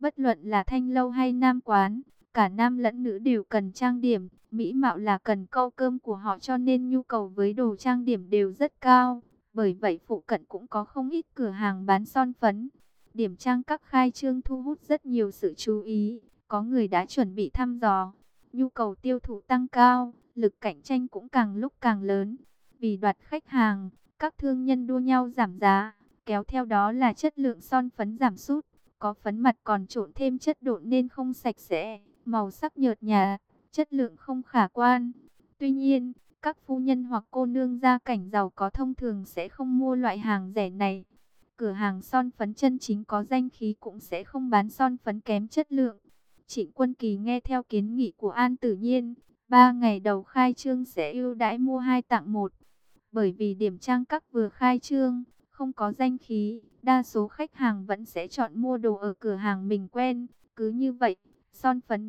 Bất luận là thanh lâu hay nam quán, cả nam lẫn nữ đều cần trang điểm. Mỹ mạo là cần câu cơm của họ, cho nên nhu cầu với đồ trang điểm đều rất cao. Bởi vậy phụ cận cũng có không ít cửa hàng bán son phấn. Điểm trang các khai trương thu hút rất nhiều sự chú ý. Có người đã chuẩn bị thăm dò. Nhu cầu tiêu thụ tăng cao, lực cạnh tranh cũng càng lúc càng lớn. Vì đoạt khách hàng, các thương nhân đua nhau giảm giá, kéo theo đó là chất lượng son phấn giảm sút. Có phấn mặt còn trộn thêm chất độn nên không sạch sẽ, màu sắc nhợt nhạt, chất lượng không khả quan. Tuy nhiên, các phu nhân hoặc cô nương gia cảnh giàu có thông thường sẽ không mua loại hàng rẻ này. Cửa hàng son phấn chân chính có danh khí cũng sẽ không bán son phấn kém chất lượng. Trịnh Quân Kỳ nghe theo kiến nghị của An Tử Nhiên, 3 ngày đầu khai trương sẽ ưu đãi mua 2 tặng 1. Bởi vì điểm trang các vừa khai trương, không có danh khí, đa số khách hàng vẫn sẽ chọn mua đồ ở cửa hàng mình quen. Cứ như vậy, son phấn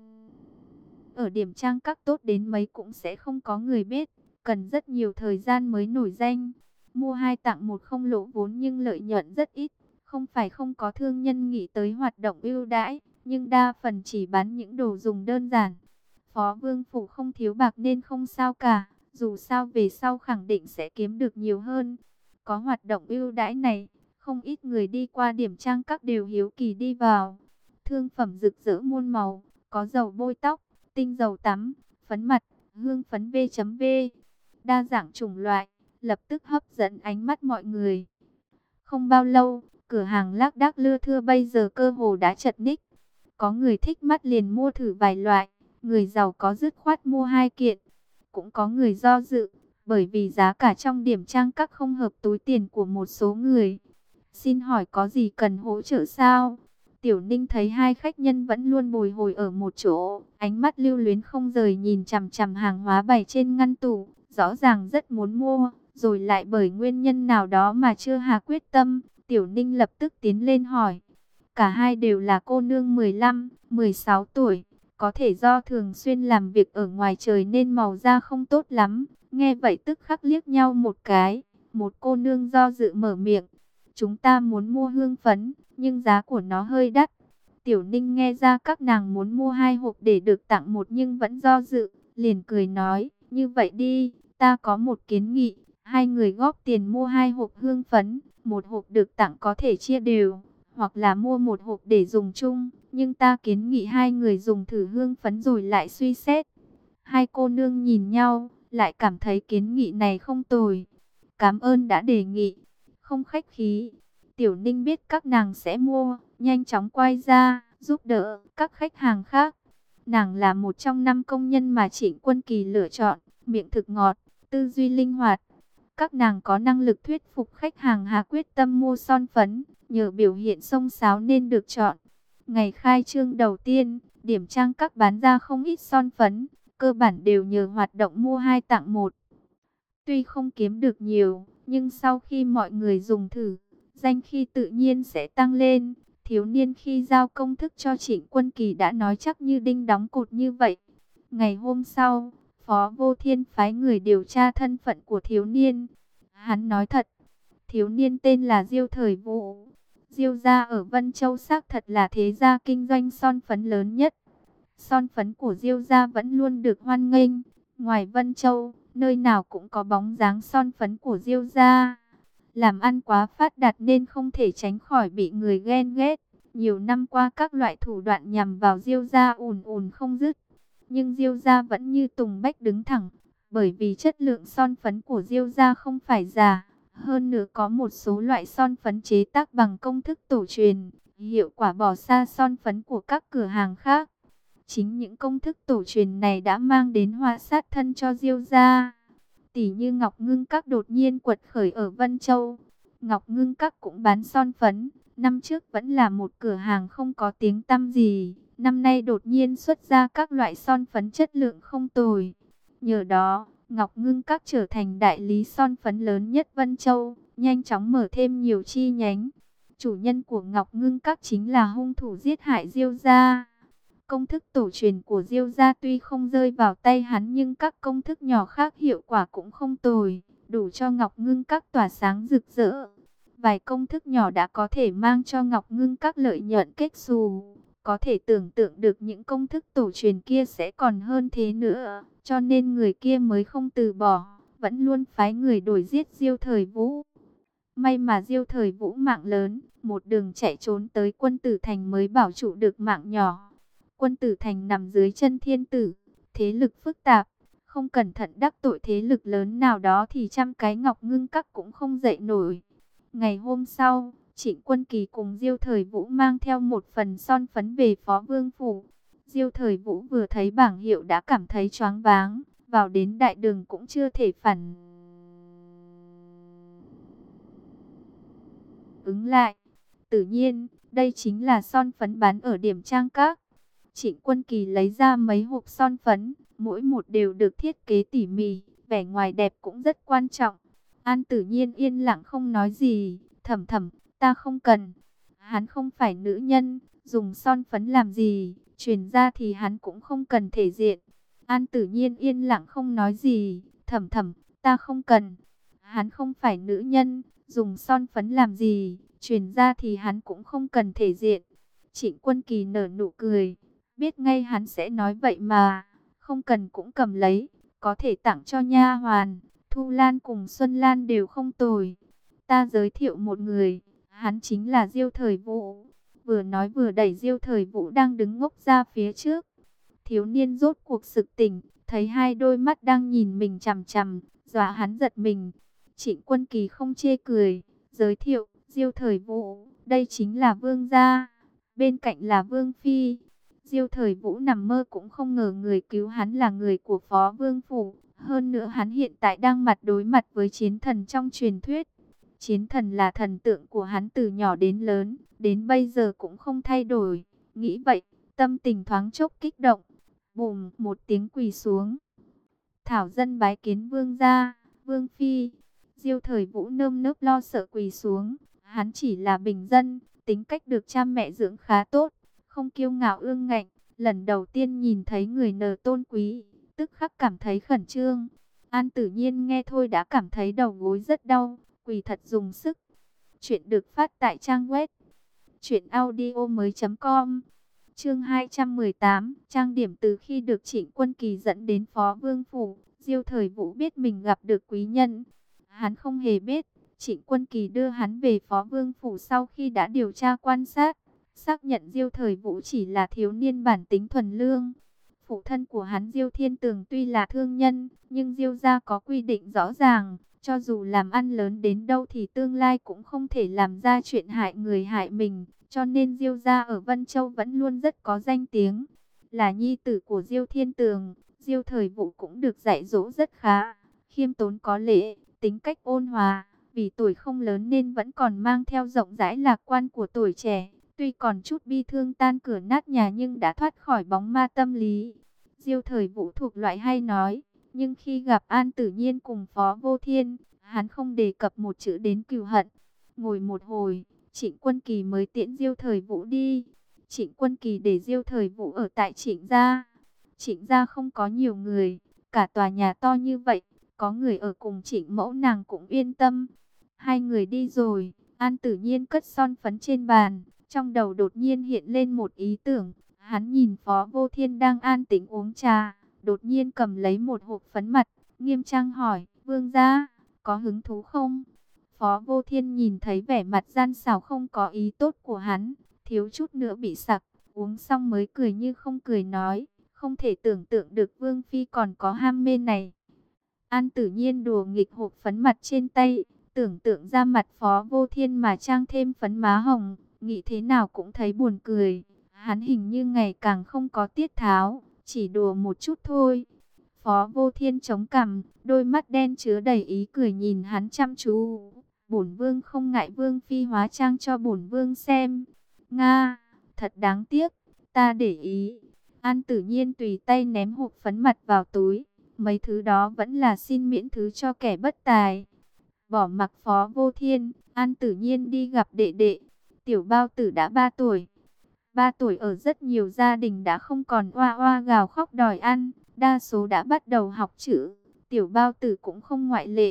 ở điểm trang các tốt đến mấy cũng sẽ không có người biết, cần rất nhiều thời gian mới nổi danh. Mua 2 tặng 1 không lỗ vốn nhưng lợi nhuận rất ít. Không phải không có thương nhân nghĩ tới hoạt động ưu đãi, nhưng đa phần chỉ bán những đồ dùng đơn giản. Phó Vương Phủ không thiếu bạc nên không sao cả, dù sao về sau khẳng định sẽ kiếm được nhiều hơn. Có hoạt động ưu đãi này, không ít người đi qua điểm trang các đều hiếu kỳ đi vào. Thương phẩm rực rỡ muôn màu, có dầu bôi tóc, tinh dầu tắm, phấn mặt, hương phấn V.V. Đa dạng chủng loại, lập tức hấp dẫn ánh mắt mọi người. Không bao lâu, cửa hàng lác đác lưa thưa bây giờ cơ hồ đã chật ních. Có người thích mắt liền mua thử vài loại, người giàu có dứt khoát mua 2 kiện. Cũng có người do dự, bởi vì giá cả trong điểm trang các không hợp túi tiền của một số người. Xin hỏi có gì cần hỗ trợ sao? Tiểu Ninh thấy hai khách nhân vẫn luôn bồi hồi ở một chỗ, ánh mắt lưu luyến không rời nhìn chằm chằm hàng hóa bày trên ngăn tủ, rõ ràng rất muốn mua, rồi lại bởi nguyên nhân nào đó mà chưa hạ quyết tâm. Tiểu Ninh lập tức tiến lên hỏi. Cả hai đều là cô nương 15, 16 tuổi, có thể do thường xuyên làm việc ở ngoài trời nên màu da không tốt lắm. Nghe vậy tức khắc liếc nhau một cái, một cô nương do dự mở miệng. Chúng ta muốn mua hương phấn, nhưng giá của nó hơi đắt. Tiểu Ninh nghe ra các nàng muốn mua 2 hộp để được tặng 1 nhưng vẫn do dự, liền cười nói, như vậy đi, ta có một kiến nghị, 2 người góp tiền mua 2 hộp hương phấn, 1 hộp được tặng có thể chia đều, hoặc là mua 1 hộp để dùng chung, nhưng ta kiến nghị 2 người dùng thử hương phấn rồi lại suy xét. Hai cô nương nhìn nhau, lại cảm thấy kiến nghị này không tồi. Cảm ơn đã đề nghị, không khách khí. Tiểu Ninh biết các nàng sẽ mua, nhanh chóng quay ra, giúp đỡ các khách hàng khác. Nàng là một trong 5 công nhân mà Trịnh Quân Kỳ lựa chọn, miệng thực ngọt, tư duy linh hoạt. Các nàng có năng lực thuyết phục khách hàng hạ quyết tâm mua son phấn, nhờ biểu hiện xông xáo nên được chọn. Ngày khai trương đầu tiên, điểm trang các bán ra không ít son phấn, cơ bản đều nhờ hoạt động mua 2 tặng 1. Tuy không kiếm được nhiều, nhưng sau khi mọi người dùng thử, danh khí tự nhiên sẽ tăng lên. Thiếu niên khi giao công thức cho Trịnh Quân Kỳ đã nói chắc như đinh đóng cột như vậy. Ngày hôm sau, Phó Vô Thiên phái người điều tra thân phận của thiếu niên. Hắn nói thật, thiếu niên tên là Diêu Thời Vũ. Diêu gia ở Vân Châu xác thật là thế gia kinh doanh son phấn lớn nhất. Son phấn của Diêu gia vẫn luôn được hoan nghênh. Ngoài Vân Châu, nơi nào cũng có bóng dáng son phấn của Diêu gia. Làm ăn quá phát đạt nên không thể tránh khỏi bị người ghen ghét. Nhiều năm qua các loại thủ đoạn nhằm vào Diêu gia ùn ùn không dứt. Nhưng Diêu gia vẫn như tùng bách đứng thẳng. Bởi vì chất lượng son phấn của Diêu gia không phải giả. Hơn nữa có một số loại son phấn chế tác bằng công thức tổ truyền. Hiệu quả bỏ xa son phấn của các cửa hàng khác. Chính những công thức tổ truyền này đã mang đến họa sát thân cho Diêu gia. Tỷ như Ngọc Ngưng Các đột nhiên quật khởi ở Vân Châu. Ngọc Ngưng Các cũng bán son phấn. Năm trước vẫn là một cửa hàng không có tiếng tăm gì. Năm nay đột nhiên xuất ra các loại son phấn chất lượng không tồi. Nhờ đó, Ngọc Ngưng Các trở thành đại lý son phấn lớn nhất Vân Châu. Nhanh chóng mở thêm nhiều chi nhánh. Chủ nhân của Ngọc Ngưng Các chính là hung thủ giết hại Diêu gia. Công thức tổ truyền của Diêu gia tuy không rơi vào tay hắn nhưng các công thức nhỏ khác hiệu quả cũng không tồi, đủ cho Ngọc Ngưng Các tỏa sáng rực rỡ. Vài công thức nhỏ đã có thể mang cho Ngọc Ngưng các lợi nhuận kết xù. Có thể tưởng tượng được những công thức tổ truyền kia sẽ còn hơn thế nữa. Cho nên người kia mới không từ bỏ, vẫn luôn phái người đuổi giết Diêu Thời Vũ. May mà Diêu Thời Vũ mạng lớn, một đường chạy trốn tới Quân Tử Thành mới bảo trụ được mạng nhỏ. Quân Tử Thành nằm dưới chân thiên tử, thế lực phức tạp. Không cẩn thận đắc tội thế lực lớn nào đó thì trăm cái Ngọc Ngưng các cũng không dậy nổi. Ngày hôm sau, Trịnh Quân Kỳ cùng Diêu Thời Vũ mang theo một phần son phấn về Phó Vương Phủ. Diêu Thời Vũ vừa thấy bảng hiệu đã cảm thấy choáng váng, vào đến đại đường cũng chưa thể phản ứng lại. Tự nhiên, đây chính là son phấn bán ở điểm trang các. Trịnh Quân Kỳ lấy ra mấy hộp son phấn, mỗi một đều được thiết kế tỉ mỉ, vẻ ngoài đẹp cũng rất quan trọng. An Tử Nhiên yên lặng không nói gì, thầm thầm, ta không cần. Hắn không phải nữ nhân, dùng son phấn làm gì, truyền ra thì hắn cũng không cần thể diện. An Tử Nhiên yên lặng không nói gì, thầm thầm, ta không cần. Hắn không phải nữ nhân, dùng son phấn làm gì, truyền ra thì hắn cũng không cần thể diện. Trịnh Quân Kỳ nở nụ cười, biết ngay hắn sẽ nói vậy mà, không cần cũng cầm lấy, có thể tặng cho nha hoàn. Thu Lan cùng Xuân Lan đều không tồi. Ta giới thiệu một người, hắn chính là Diêu Thời Vũ. Vừa nói vừa đẩy Diêu Thời Vũ đang đứng ngốc ra phía trước. Thiếu niên rốt cuộc sực tỉnh, thấy hai đôi mắt đang nhìn mình chằm chằm, dọa hắn giật mình. Trịnh Quân Kỳ không chê cười, giới thiệu, Diêu Thời Vũ, đây chính là vương gia, bên cạnh là vương phi. Diêu Thời Vũ nằm mơ cũng không ngờ người cứu hắn là người của Phó Vương Phủ. Hơn nữa hắn hiện tại đang mặt đối mặt với chiến thần trong truyền thuyết. Chiến thần là thần tượng của hắn từ nhỏ đến lớn, đến bây giờ cũng không thay đổi. Nghĩ vậy, tâm tình thoáng chốc kích động. Bùm, một tiếng quỳ xuống. Thảo dân bái kiến vương gia, vương phi. Diêu Thời Vũ nơm nớp lo sợ quỳ xuống. Hắn chỉ là bình dân, tính cách được cha mẹ dưỡng khá tốt, không kiêu ngạo ương ngạnh. Lần đầu tiên nhìn thấy người nờ tôn quý, tức khắc cảm thấy khẩn trương. An Tử Nhiên nghe thôi đã cảm thấy đầu gối rất đau, quỳ thật dùng sức. Chuyện được phát tại trang web truyệnaudiomoi.com. Chương 218, trang điểm. Từ khi được Trịnh Quân Kỳ dẫn đến Phó Vương Phủ, Diêu Thời Vũ biết mình gặp được quý nhân. Hắn không hề biết, Trịnh Quân Kỳ đưa hắn về Phó Vương Phủ sau khi đã điều tra quan sát, xác nhận Diêu Thời Vũ chỉ là thiếu niên bản tính thuần lương. Phụ thân của hắn Diêu Thiên Tường tuy là thương nhân, nhưng Diêu gia có quy định rõ ràng, cho dù làm ăn lớn đến đâu thì tương lai cũng không thể làm ra chuyện hại người hại mình. Cho nên Diêu gia ở Vân Châu vẫn luôn rất có danh tiếng. Là nhi tử của Diêu Thiên Tường, Diêu Thời Vũ cũng được dạy dỗ rất khá, khiêm tốn có lễ, tính cách ôn hòa. Vì tuổi không lớn nên vẫn còn mang theo rộng rãi lạc quan của tuổi trẻ. Tuy còn chút bi thương tan cửa nát nhà nhưng đã thoát khỏi bóng ma tâm lý. Diêu Thời Vũ thuộc loại hay nói, nhưng khi gặp An Tử Nhiên cùng Phó Vô Thiên, hắn không đề cập một chữ đến cừu hận. Ngồi một hồi, Trịnh Quân Kỳ mới tiễn Diêu Thời Vũ đi. Trịnh Quân Kỳ để Diêu Thời Vũ ở tại Trịnh gia. Trịnh gia không có nhiều người, cả tòa nhà to như vậy, có người ở cùng Trịnh mẫu nàng cũng yên tâm. Hai người đi rồi, An Tử Nhiên cất son phấn trên bàn, trong đầu đột nhiên hiện lên một ý tưởng. Hắn nhìn Phó Vô Thiên đang an tĩnh uống trà, đột nhiên cầm lấy một hộp phấn mặt, nghiêm trang hỏi, vương gia, có hứng thú không? Phó Vô Thiên nhìn thấy vẻ mặt gian xảo không có ý tốt của hắn, thiếu chút nữa bị sặc, uống xong mới cười như không cười nói, không thể tưởng tượng được vương phi còn có ham mê này. An Tử Nhiên đùa nghịch hộp phấn mặt trên tay, tưởng tượng ra mặt Phó Vô Thiên mà trang thêm phấn má hồng, nghĩ thế nào cũng thấy buồn cười. Hắn hình như ngày càng không có tiết tháo, chỉ đùa một chút thôi. Phó Vô Thiên chống cằm, đôi mắt đen chứa đầy ý cười nhìn hắn chăm chú. Bổn vương không ngại vương phi hóa trang cho bổn vương xem. Nga, thật đáng tiếc, ta để ý. An Tử Nhiên tùy tay ném hộp phấn mặt vào túi. Mấy thứ đó vẫn là xin miễn thứ cho kẻ bất tài. Bỏ mặc Phó Vô Thiên, An Tử Nhiên đi gặp đệ đệ. Tiểu Bao Tử đã 3 tuổi. 3 tuổi ở rất nhiều gia đình đã không còn oa oa gào khóc đòi ăn, đa số đã bắt đầu học chữ, Tiểu Bao Tử cũng không ngoại lệ.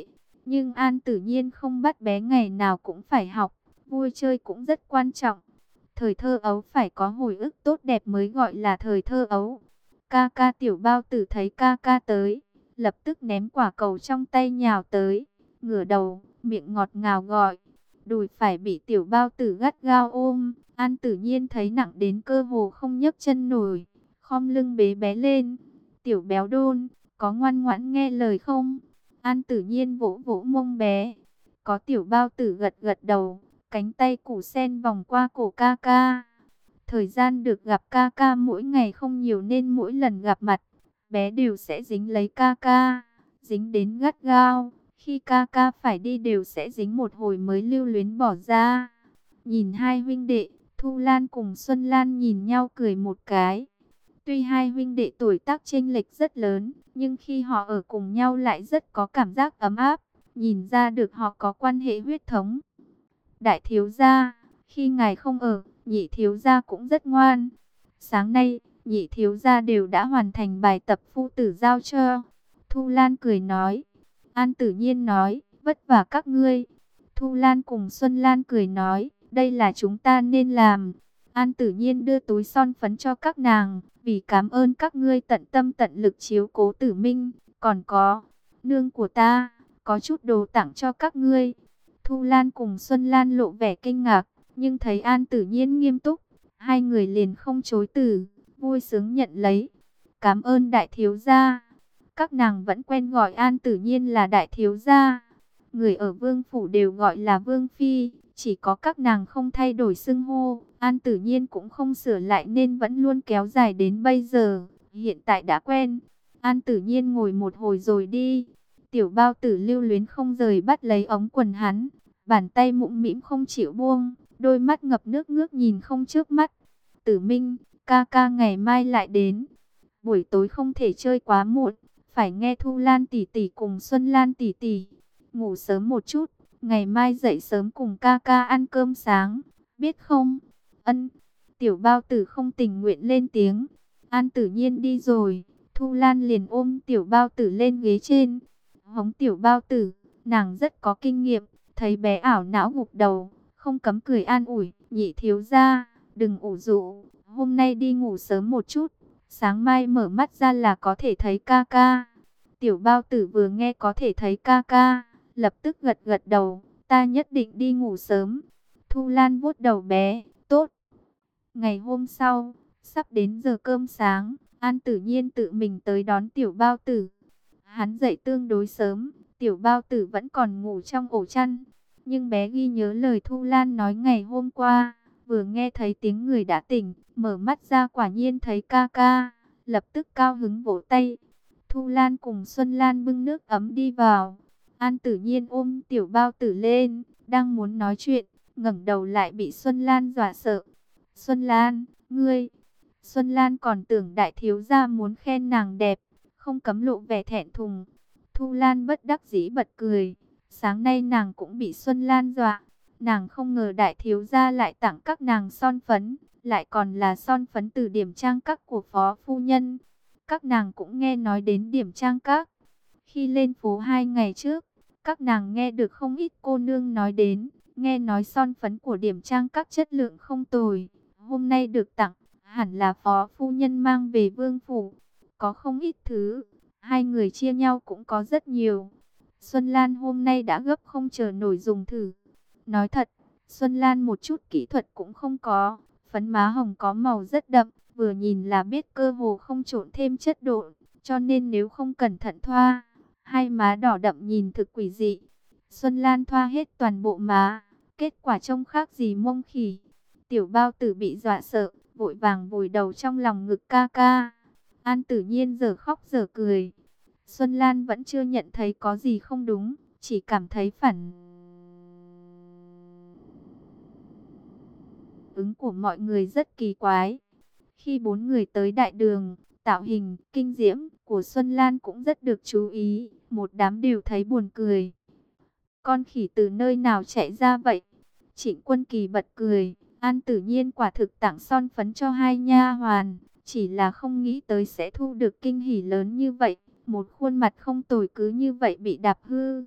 Nhưng An Tử Nhiên không bắt bé ngày nào cũng phải học, vui chơi cũng rất quan trọng. Thời thơ ấu phải có hồi ức tốt đẹp mới gọi là thời thơ ấu. Ca ca Tiểu Bao Tử thấy ca ca tới, lập tức ném quả cầu trong tay nhào tới, ngửa đầu, miệng ngọt ngào gọi. Đùi phải bị Tiểu Bao Tử gắt gao ôm, An Tử Nhiên thấy nặng đến cơ hồ không nhấc chân nổi, khom lưng bế bé lên. Tiểu béo đôn, có ngoan ngoãn nghe lời không? An Tử Nhiên vỗ vỗ mông bé. Có. Tiểu Bao Tử gật gật đầu, cánh tay củ sen vòng qua cổ ca ca. Thời gian được gặp ca ca mỗi ngày không nhiều nên mỗi lần gặp mặt, bé đều sẽ dính lấy ca ca, dính đến gắt gao. Khi ca ca phải đi đều sẽ dính một hồi mới lưu luyến bỏ ra. Nhìn hai huynh đệ, Thu Lan cùng Xuân Lan nhìn nhau cười một cái. Tuy hai huynh đệ tuổi tác chênh lệch rất lớn, nhưng khi họ ở cùng nhau lại rất có cảm giác ấm áp, nhìn ra được họ có quan hệ huyết thống. Đại thiếu gia, khi ngài không ở, nhị thiếu gia cũng rất ngoan. Sáng nay, nhị thiếu gia đều đã hoàn thành bài tập phu tử giao cho. Thu Lan cười nói. An Tử Nhiên nói, vất vả các ngươi. Thu Lan cùng Xuân Lan cười nói, đây là chúng ta nên làm. An Tử Nhiên đưa túi son phấn cho các nàng, vì cảm ơn các ngươi tận tâm tận lực chiếu cố Tử Minh. Còn có, nương của ta, có chút đồ tặng cho các ngươi. Thu Lan cùng Xuân Lan lộ vẻ kinh ngạc, nhưng thấy An Tử Nhiên nghiêm túc, hai người liền không chối từ, vui sướng nhận lấy. Cảm ơn đại thiếu gia. Các nàng vẫn quen gọi An Tử Nhiên là đại thiếu gia. Người ở Vương phủ đều gọi là Vương phi, chỉ có các nàng không thay đổi xưng hô. An Tử Nhiên cũng không sửa lại nên vẫn luôn kéo dài đến bây giờ. Hiện tại đã quen. An Tử Nhiên ngồi một hồi rồi đi. Tiểu Bao Tử lưu luyến không rời bắt lấy ống quần hắn, bàn tay mũm mĩm không chịu buông, đôi mắt ngập nước ngước nhìn không chớp mắt. Tử Minh, ca ca ngày mai lại đến. Buổi tối không thể chơi quá muộn, phải nghe Thu Lan tỷ tỷ cùng Xuân Lan tỷ tỷ. Ngủ sớm một chút, ngày mai dậy sớm cùng ca ca ăn cơm sáng, biết không? Ân. Tiểu Bao Tử không tình nguyện lên tiếng. An Tử Nhiên đi rồi, Thu Lan liền ôm Tiểu Bao Tử lên ghế trên, hống Tiểu Bao Tử. Nàng rất có kinh nghiệm, thấy bé ảo não gục đầu, không cấm cười an ủi, nhị thiếu gia, đừng ủ rũ, hôm nay đi ngủ sớm một chút, sáng mai mở mắt ra là có thể thấy ca ca. Tiểu Bao Tử vừa nghe có thể thấy ca ca, lập tức gật gật đầu, ta nhất định đi ngủ sớm. Thu Lan vuốt đầu bé, tốt. Ngày hôm sau, sắp đến giờ cơm sáng, An Tử Nhiên tự mình tới đón Tiểu Bao Tử. Hắn dậy tương đối sớm, Tiểu Bao Tử vẫn còn ngủ trong ổ chăn. Nhưng bé ghi nhớ lời Thu Lan nói ngày hôm qua, vừa nghe thấy tiếng người đã tỉnh, mở mắt ra quả nhiên thấy ca ca, lập tức cao hứng vỗ tay. Thu Lan cùng Xuân Lan bưng nước ấm đi vào. An Tử Nhiên ôm Tiểu Bao Tử lên, đang muốn nói chuyện, ngẩng đầu lại bị Xuân Lan dọa sợ. Xuân Lan, ngươi... Xuân Lan còn tưởng đại thiếu gia muốn khen nàng đẹp, không cấm lộ vẻ thẹn thùng. Thu Lan bất đắc dĩ bật cười. Sáng nay nàng cũng bị Xuân Lan dọa. Nàng không ngờ đại thiếu gia lại tặng các nàng son phấn, lại còn là son phấn từ Điểm Trang Các của phó phu nhân. Các nàng cũng nghe nói đến Điểm Trang Các. Khi lên phố 2 ngày trước, các nàng nghe được không ít cô nương nói đến, nghe nói son phấn của Điểm Trang Các chất lượng không tồi. Hôm nay được tặng, hẳn là phó phu nhân mang về vương phủ. Có không ít thứ, hai người chia nhau cũng có rất nhiều. Xuân Lan hôm nay đã gấp không chờ nổi dùng thử. Nói thật, Xuân Lan một chút kỹ thuật cũng không có. Phấn má hồng có màu rất đậm, vừa nhìn là biết cơ hồ không trộn thêm chất độn. Cho nên nếu không cẩn thận thoa, hai má đỏ đậm nhìn thực quỷ dị. Xuân Lan thoa hết toàn bộ má, kết quả trông khác gì mông khỉ. Tiểu Bao Tử bị dọa sợ, vội vàng vùi đầu trong lòng ngực ca ca. An Tử Nhiên giờ khóc giờ cười. Xuân Lan vẫn chưa nhận thấy có gì không đúng, chỉ cảm thấy phản ứng của mọi người rất kỳ quái. Khi bốn người tới đại đường, tạo hình, kinh diễm của Xuân Lan cũng rất được chú ý, một đám đều thấy buồn cười. Con khỉ từ nơi nào chạy ra vậy? Trịnh Quân Kỳ bật cười, An Tử Nhiên quả thực tặng son phấn cho hai nha hoàn, chỉ là không nghĩ tới sẽ thu được kinh hỉ lớn như vậy. Một khuôn mặt không tồi cứ như vậy bị đạp hư.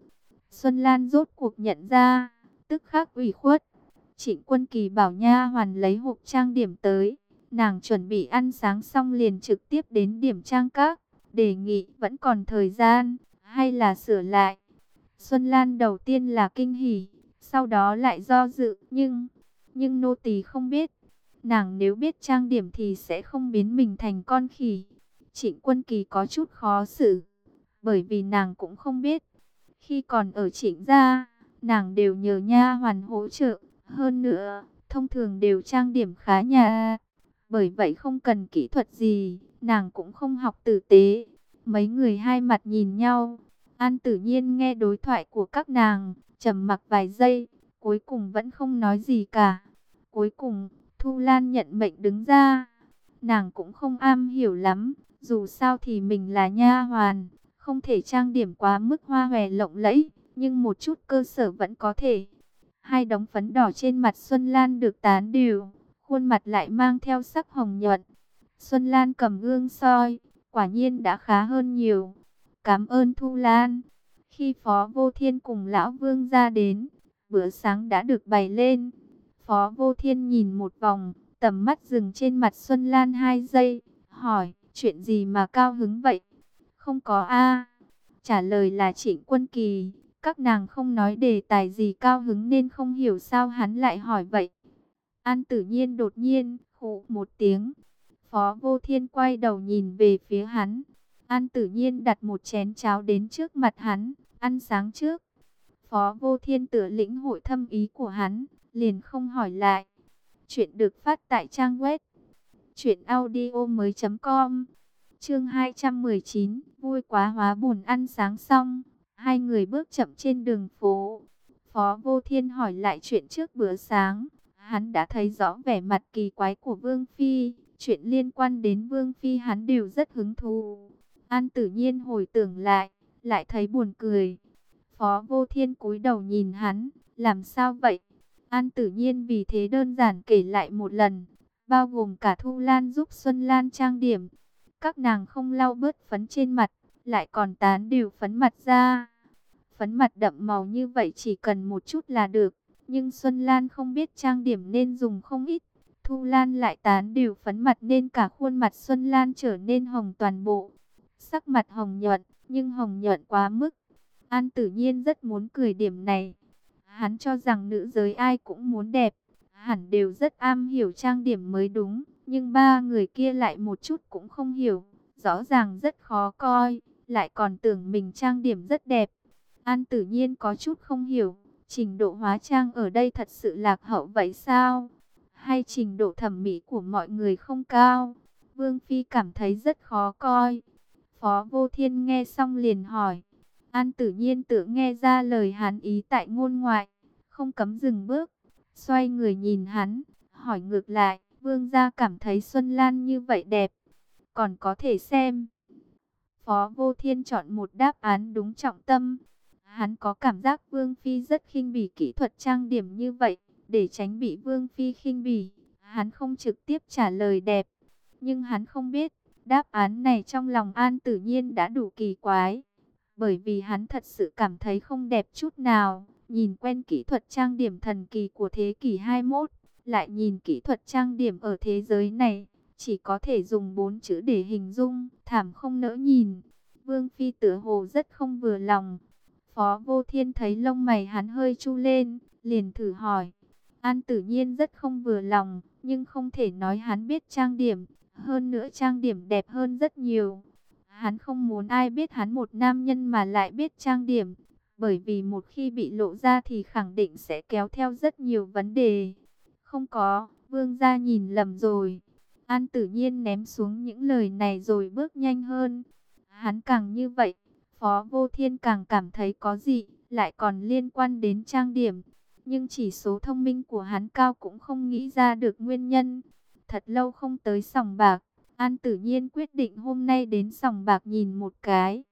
Xuân Lan rốt cuộc nhận ra, tức khắc ủy khuất. Trịnh Quân Kỳ bảo nha hoàn lấy hộp trang điểm tới. Nàng chuẩn bị ăn sáng xong liền trực tiếp đến điểm trang các, đề nghị vẫn còn thời gian, hay là sửa lại. Xuân Lan đầu tiên là kinh hỉ, sau đó lại do dự, nhưng nô tỳ không biết. Nàng nếu biết trang điểm thì sẽ không biến mình thành con khỉ. Trịnh Quân Kỳ có chút khó xử, bởi vì nàng cũng không biết. Khi còn ở Trịnh gia, nàng đều nhờ nha hoàn hỗ trợ, hơn nữa, thông thường đều trang điểm khá nhã. Bởi vậy không cần kỹ thuật gì, nàng cũng không học tử tế. Mấy người hai mặt nhìn nhau. An Tử Nhiên nghe đối thoại của các nàng, trầm mặc vài giây, cuối cùng vẫn không nói gì cả. Cuối cùng, Thu Lan nhận mệnh đứng ra. Nàng cũng không am hiểu lắm, dù sao thì mình là nha hoàn, không thể trang điểm quá mức hoa hòe lộng lẫy, nhưng một chút cơ sở vẫn có thể. Hai đống phấn đỏ trên mặt Xuân Lan được tán đều, khuôn mặt lại mang theo sắc hồng nhuận. Xuân Lan cầm gương soi, quả nhiên đã khá hơn nhiều. Cảm ơn Thu Lan. Khi Phó Vô Thiên cùng Lão Vương ra đến, bữa sáng đã được bày lên. Phó Vô Thiên nhìn một vòng, tầm mắt dừng trên mặt Xuân Lan 2 giây, hỏi, chuyện gì mà cao hứng vậy? Không có a. Trả lời là Trịnh Quân Kỳ. Các nàng không nói đề tài gì cao hứng nên không hiểu sao hắn lại hỏi vậy. An Tử Nhiên đột nhiên khụ một tiếng. Phó Vô Thiên quay đầu nhìn về phía hắn. An Tử Nhiên đặt một chén cháo đến trước mặt hắn, ăn sáng trước. Phó Vô Thiên tựa lĩnh hội thâm ý của hắn, liền không hỏi lại. Chuyện được phát tại trang web truyệnaudiomoi.com. Chương 219, vui quá hóa buồn. Ăn sáng xong, hai người bước chậm trên đường phố. Phó Vô Thiên hỏi lại chuyện trước bữa sáng. Hắn đã thấy rõ vẻ mặt kỳ quái của Vương Phi, chuyện liên quan đến Vương Phi hắn đều rất hứng thú. An Tử Nhiên hồi tưởng lại thấy buồn cười. Phó Vô Thiên cúi đầu nhìn hắn, làm sao vậy? An Tử Nhiên vì thế đơn giản kể lại một lần, bao gồm cả Thu Lan giúp Xuân Lan trang điểm. Các nàng không lau bớt phấn trên mặt, lại còn tán đều phấn mặt ra. Phấn mặt đậm màu như vậy chỉ cần một chút là được, nhưng Xuân Lan không biết trang điểm nên dùng không ít. Thu Lan lại tán đều phấn mặt nên cả khuôn mặt Xuân Lan trở nên hồng toàn bộ. Sắc mặt hồng nhuận, nhưng hồng nhuận quá mức. An Tử Nhiên rất muốn cười điểm này. Hắn cho rằng nữ giới ai cũng muốn đẹp, hẳn đều rất am hiểu trang điểm mới đúng. Nhưng ba người kia lại một chút cũng không hiểu, rõ ràng rất khó coi, lại còn tưởng mình trang điểm rất đẹp. An Tử Nhiên có chút không hiểu, trình độ hóa trang ở đây thật sự lạc hậu vậy sao? Hay trình độ thẩm mỹ của mọi người không cao? Vương Phi cảm thấy rất khó coi. Phó Vô Thiên nghe xong liền hỏi. An Tử Nhiên tự nghe ra lời hắn ý tại ngôn ngoại, không cấm dừng bước, xoay người nhìn hắn, hỏi ngược lại, Vương gia cảm thấy Xuân Lan như vậy đẹp, còn có thể xem. Phó Vô Thiên chọn một đáp án đúng trọng tâm. Hắn có cảm giác Vương Phi rất khinh bỉ kỹ thuật trang điểm như vậy, để tránh bị Vương Phi khinh bỉ. Hắn không trực tiếp trả lời đẹp, nhưng hắn không biết, đáp án này trong lòng An Tử Nhiên đã đủ kỳ quái. Bởi vì hắn thật sự cảm thấy không đẹp chút nào, nhìn quen kỹ thuật trang điểm thần kỳ của thế kỷ 21, lại nhìn kỹ thuật trang điểm ở thế giới này, chỉ có thể dùng 4 chữ để hình dung, thảm không nỡ nhìn. Vương Phi tựa hồ rất không vừa lòng. Phó Vô Thiên thấy lông mày hắn hơi chu lên, liền thử hỏi. An Tử Nhiên rất không vừa lòng, nhưng không thể nói hắn biết trang điểm, hơn nữa trang điểm đẹp hơn rất nhiều. Hắn không muốn ai biết hắn một nam nhân mà lại biết trang điểm, bởi vì một khi bị lộ ra thì khẳng định sẽ kéo theo rất nhiều vấn đề. Không có, Vương gia nhìn lầm rồi. An Tử Nhiên ném xuống những lời này rồi bước nhanh hơn. Hắn càng như vậy, Phó Vô Thiên càng cảm thấy có gì, lại còn liên quan đến trang điểm. Nhưng chỉ số thông minh của hắn cao cũng không nghĩ ra được nguyên nhân. Thật lâu không tới sòng bạc, An Tử Nhiên quyết định hôm nay đến sòng bạc nhìn một cái.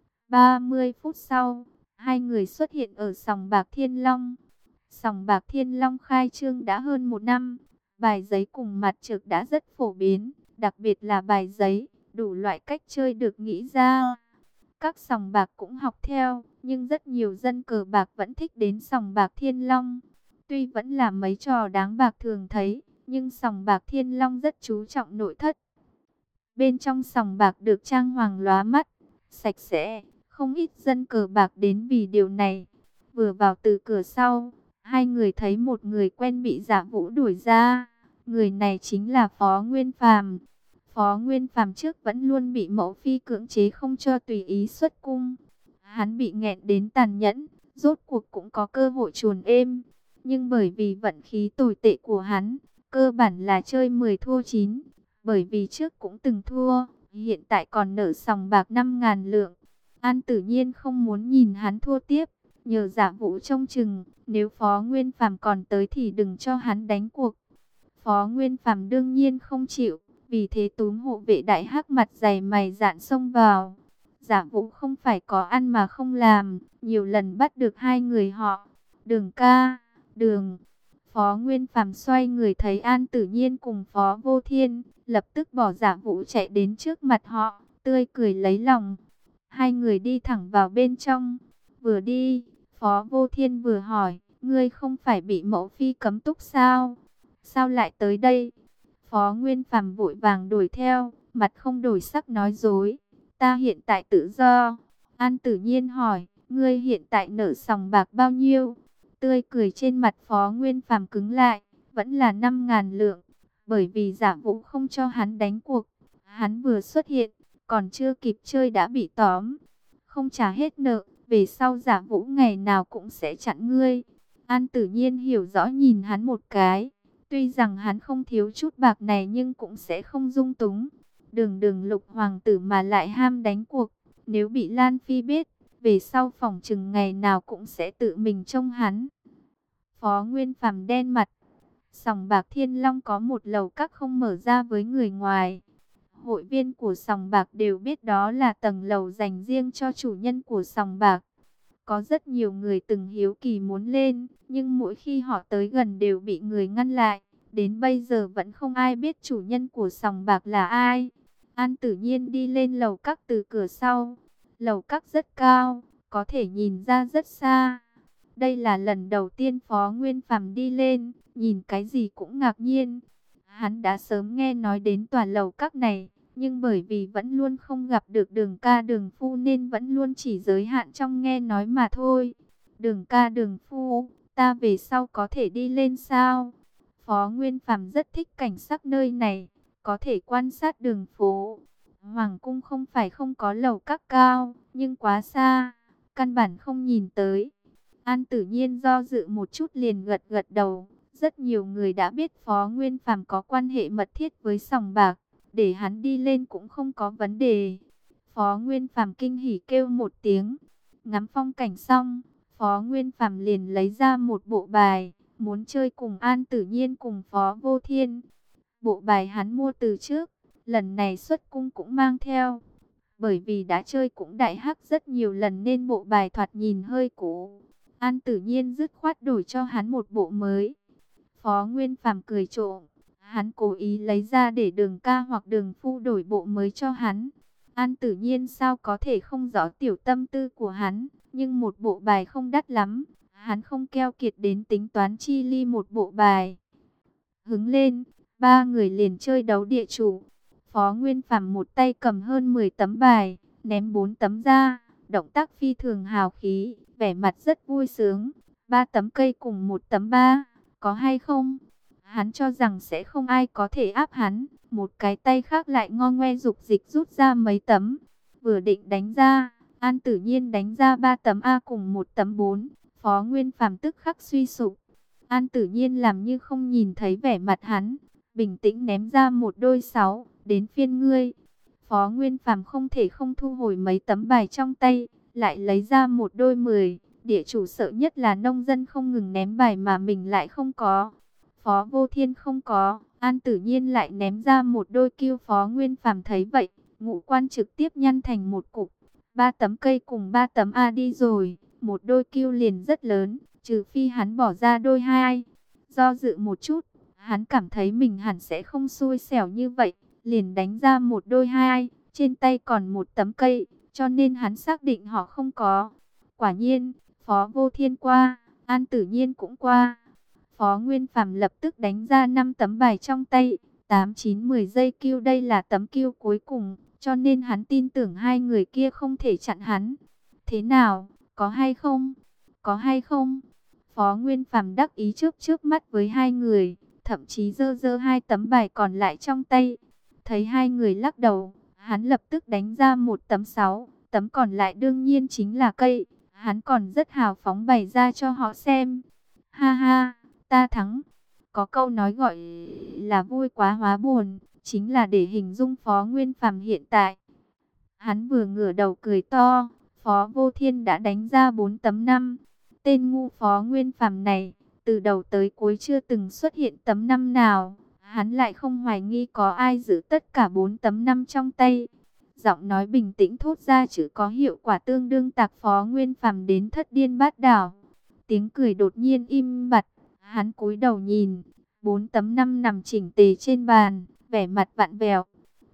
30 phút sau, hai người xuất hiện ở sòng bạc Thiên Long. Sòng bạc Thiên Long khai trương đã hơn 1 năm. Bài giấy cùng mặt trược đã rất phổ biến, đặc biệt là bài giấy, đủ loại cách chơi được nghĩ ra. Các sòng bạc cũng học theo, nhưng rất nhiều dân cờ bạc vẫn thích đến sòng bạc Thiên Long. Tuy vẫn là mấy trò đáng bạc thường thấy, nhưng sòng bạc Thiên Long rất chú trọng nội thất. Bên trong sòng bạc được trang hoàng lóa mắt, sạch sẽ, không ít dân cờ bạc đến vì điều này. Vừa vào từ cửa sau, hai người thấy một người quen bị Dạ Vũ đuổi ra. Người này chính là Phó Nguyên Phàm. Phó Nguyên Phàm trước vẫn luôn bị mẫu phi cưỡng chế không cho tùy ý xuất cung. Hắn bị nghẹn đến tàn nhẫn, rốt cuộc cũng có cơ hội chuồn êm. Nhưng bởi vì vận khí tồi tệ của hắn, cơ bản là chơi 10 thua 9. Bởi vì trước cũng từng thua, hiện tại còn nợ sòng bạc 5.000 lượng. An Tử Nhiên không muốn nhìn hắn thua tiếp, nhờ Dạ Vũ trông chừng, nếu Phó Nguyên Phàm còn tới thì đừng cho hắn đánh cuộc. Phó Nguyên Phàm đương nhiên không chịu, vì thế túm hộ vệ đại hắc mặt dày mày dạn xông vào. Dạ Vũ không phải có ăn mà không làm, nhiều lần bắt được hai người họ. Đường ca, đường. Phó Nguyên Phàm xoay người thấy An Tử Nhiên cùng Phó Vô Thiên, lập tức bỏ Dạ Vũ chạy đến trước mặt họ, tươi cười lấy lòng. Hai người đi thẳng vào bên trong. Vừa đi, Phó Vô Thiên vừa hỏi, ngươi không phải bị mẫu phi cấm túc sao? Sao lại tới đây? Phó Nguyên Phàm vội vàng đuổi theo, mặt không đổi sắc nói dối. Ta hiện tại tự do. An Tử Nhiên hỏi, ngươi hiện tại nợ sòng bạc bao nhiêu? Tươi cười trên mặt Phó Nguyên Phàm cứng lại, vẫn là 5.000 lượng. Bởi vì Dạ Vũ không cho hắn đánh cuộc. Hắn vừa xuất hiện, còn chưa kịp chơi đã bị tóm. Không trả hết nợ, về sau Dạ Vũ ngày nào cũng sẽ chặn ngươi. An Tử Nhiên hiểu rõ nhìn hắn một cái. Tuy rằng hắn không thiếu chút bạc này nhưng cũng sẽ không dung túng. Đường Lục hoàng tử mà lại ham đánh cuộc. Nếu bị Lan Phi biết, về sau phỏng chừng ngày nào cũng sẽ tự mình trông hắn. Phó Nguyên Phàm đen mặt. Sòng bạc Thiên Long có một lầu các không mở ra với người ngoài. Hội viên của sòng bạc đều biết đó là tầng lầu dành riêng cho chủ nhân của sòng bạc. Có rất nhiều người từng hiếu kỳ muốn lên, nhưng mỗi khi họ tới gần đều bị người ngăn lại. Đến bây giờ vẫn không ai biết chủ nhân của sòng bạc là ai. An Tử Nhiên đi lên lầu các từ cửa sau. Lầu các rất cao, có thể nhìn ra rất xa. Đây là lần đầu tiên Phó Nguyên Phàm đi lên, nhìn cái gì cũng ngạc nhiên. Hắn đã sớm nghe nói đến tòa lầu các này, nhưng bởi vì vẫn luôn không gặp được Đường ca Đường phu nên vẫn luôn chỉ giới hạn trong nghe nói mà thôi. Đường ca Đường phu, ta về sau có thể đi lên sao? Phó Nguyên Phàm rất thích cảnh sắc nơi này, có thể quan sát đường phố. Hoàng cung không phải không có lầu các cao, nhưng quá xa, căn bản không nhìn tới. An Tử Nhiên do dự một chút liền gật gật đầu. Rất nhiều người đã biết Phó Nguyên Phàm có quan hệ mật thiết với sòng bạc, để hắn đi lên cũng không có vấn đề. Phó Nguyên Phàm kinh hỉ kêu một tiếng. Ngắm phong cảnh xong, Phó Nguyên Phàm liền lấy ra một bộ bài, muốn chơi cùng An Tử Nhiên cùng Phó Vô Thiên. Bộ bài hắn mua từ trước, lần này xuất cung cũng mang theo. Bởi vì đã chơi cũng đại hắc rất nhiều lần nên bộ bài thoạt nhìn hơi cũ. An Tử Nhiên dứt khoát đổi cho hắn một bộ mới. Phó Nguyên Phàm cười trộm, hắn cố ý lấy ra để Đường ca hoặc Đường phu đổi bộ mới cho hắn. An Tử Nhiên sao có thể không rõ tiểu tâm tư của hắn, nhưng một bộ bài không đắt lắm, hắn không keo kiệt đến tính toán chi ly một bộ bài. Hứng lên, ba người liền chơi đấu địa chủ. Phó Nguyên Phàm một tay cầm hơn 10 tấm bài, ném 4 tấm ra, động tác phi thường hào khí, vẻ mặt rất vui sướng. 3 tấm cây cùng một tấm ba, có hay không? Hắn cho rằng sẽ không ai có thể áp hắn, một cái tay khác lại ngo ngoe dục dịch rút ra mấy tấm. Vừa định đánh ra, An Tử Nhiên đánh ra 3 tấm A cùng một tấm 4, Phó Nguyên Phàm tức khắc suy sụp. An Tử Nhiên làm như không nhìn thấy vẻ mặt hắn, bình tĩnh ném ra một đôi 6, đến phiên ngươi. Phó Nguyên Phàm không thể không thu hồi mấy tấm bài trong tay, lại lấy ra một đôi 10. Địa chủ sợ nhất là nông dân không ngừng ném bài mà mình lại không có. Phó Vô Thiên không có, An Tử Nhiên lại ném ra một đôi kiêu. Phó Nguyên Phàm thấy vậy, ngũ quan trực tiếp nhăn thành một cục. 3 tấm cây cùng 3 tấm A đi rồi, một đôi kiêu liền rất lớn, trừ phi hắn bỏ ra đôi 2. Do dự một chút, hắn cảm thấy mình hẳn sẽ không xui xẻo như vậy, liền đánh ra một đôi 2, trên tay còn một tấm cây. cho nên hắn xác định họ không có. Quả nhiên, Phó Vô Thiên qua, An Tử Nhiên cũng qua. Phó Nguyên Phàm lập tức đánh ra 5 tấm bài trong tay, 8, 9, 10 giây kêu đây là tấm kêu cuối cùng, cho nên hắn tin tưởng hai người kia không thể chặn hắn. Thế nào, có hay không? Có hay không? Phó Nguyên Phàm đắc ý trước mắt với hai người, thậm chí giơ giơ hai tấm bài còn lại trong tay. Thấy hai người lắc đầu, hắn lập tức đánh ra một tấm 6, tấm còn lại đương nhiên chính là cây. Hắn còn rất hào phóng bày ra cho họ xem. Ha ha, ta thắng. Có câu nói gọi là vui quá hóa buồn, chính là để hình dung Phó Nguyên Phàm hiện tại. Hắn vừa ngửa đầu cười to, Phó Vô Thiên đã đánh ra 4 tấm 5. Tên ngu Phó Nguyên Phàm này, từ đầu tới cuối chưa từng xuất hiện tấm 5 nào. Hắn lại không hoài nghi có ai giữ tất cả 4 tấm 5 trong tay. Giọng nói bình tĩnh thốt ra chữ có hiệu quả tương đương tạc Phó Nguyên Phàm đến thất điên bát đảo. Tiếng cười đột nhiên im bặt, hắn cúi đầu nhìn, 4 tấm 5 nằm chỉnh tề trên bàn, vẻ mặt vặn vẹo.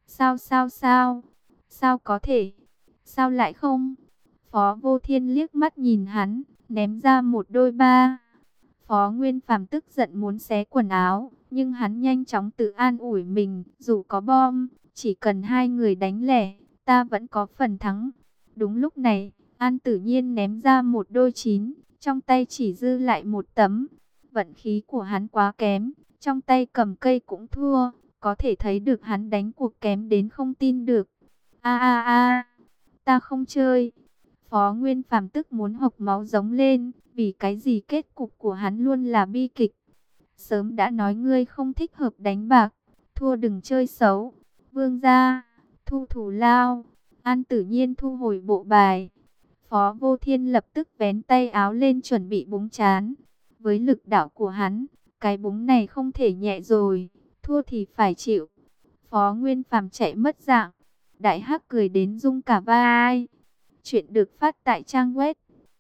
Sao có thể? Sao lại không? Phó Vô Thiên liếc mắt nhìn hắn, ném ra một đôi ba. Phó Nguyên Phàm tức giận muốn xé quần áo, nhưng hắn nhanh chóng tự an ủi mình, dù có bom, chỉ cần hai người đánh lẻ, ta vẫn có phần thắng. Đúng lúc này, An Tử Nhiên ném ra một đôi 9, trong tay chỉ dư lại một tấm. Vận khí của hắn quá kém, trong tay cầm cây cũng thua, có thể thấy được hắn đánh cuộc kém đến không tin được. Ta không chơi. Phó Nguyên Phàm tức muốn hộc máu giống lên, vì cái gì kết cục của hắn luôn là bi kịch. Sớm đã nói ngươi không thích hợp đánh bạc, thua đừng chơi xấu. Vương gia, thu thủ lao. An Tử Nhiên thu hồi bộ bài. Phó Vô Thiên lập tức vén tay áo lên chuẩn bị búng chán. Với lực đạo của hắn, cái búng này không thể nhẹ rồi, thua thì phải chịu. Phó Nguyên Phàm chạy mất dạng. Đại Hắc cười đến rung cả vai. Chuyện được phát tại trang web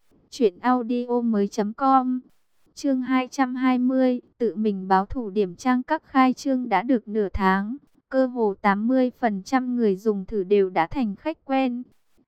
truyệnaudiomoi.com. Chương 220, tự mình báo thủ. Điểm trang các khai trương đã được nửa tháng, cơ hồ 80% người dùng thử đều đã thành khách quen.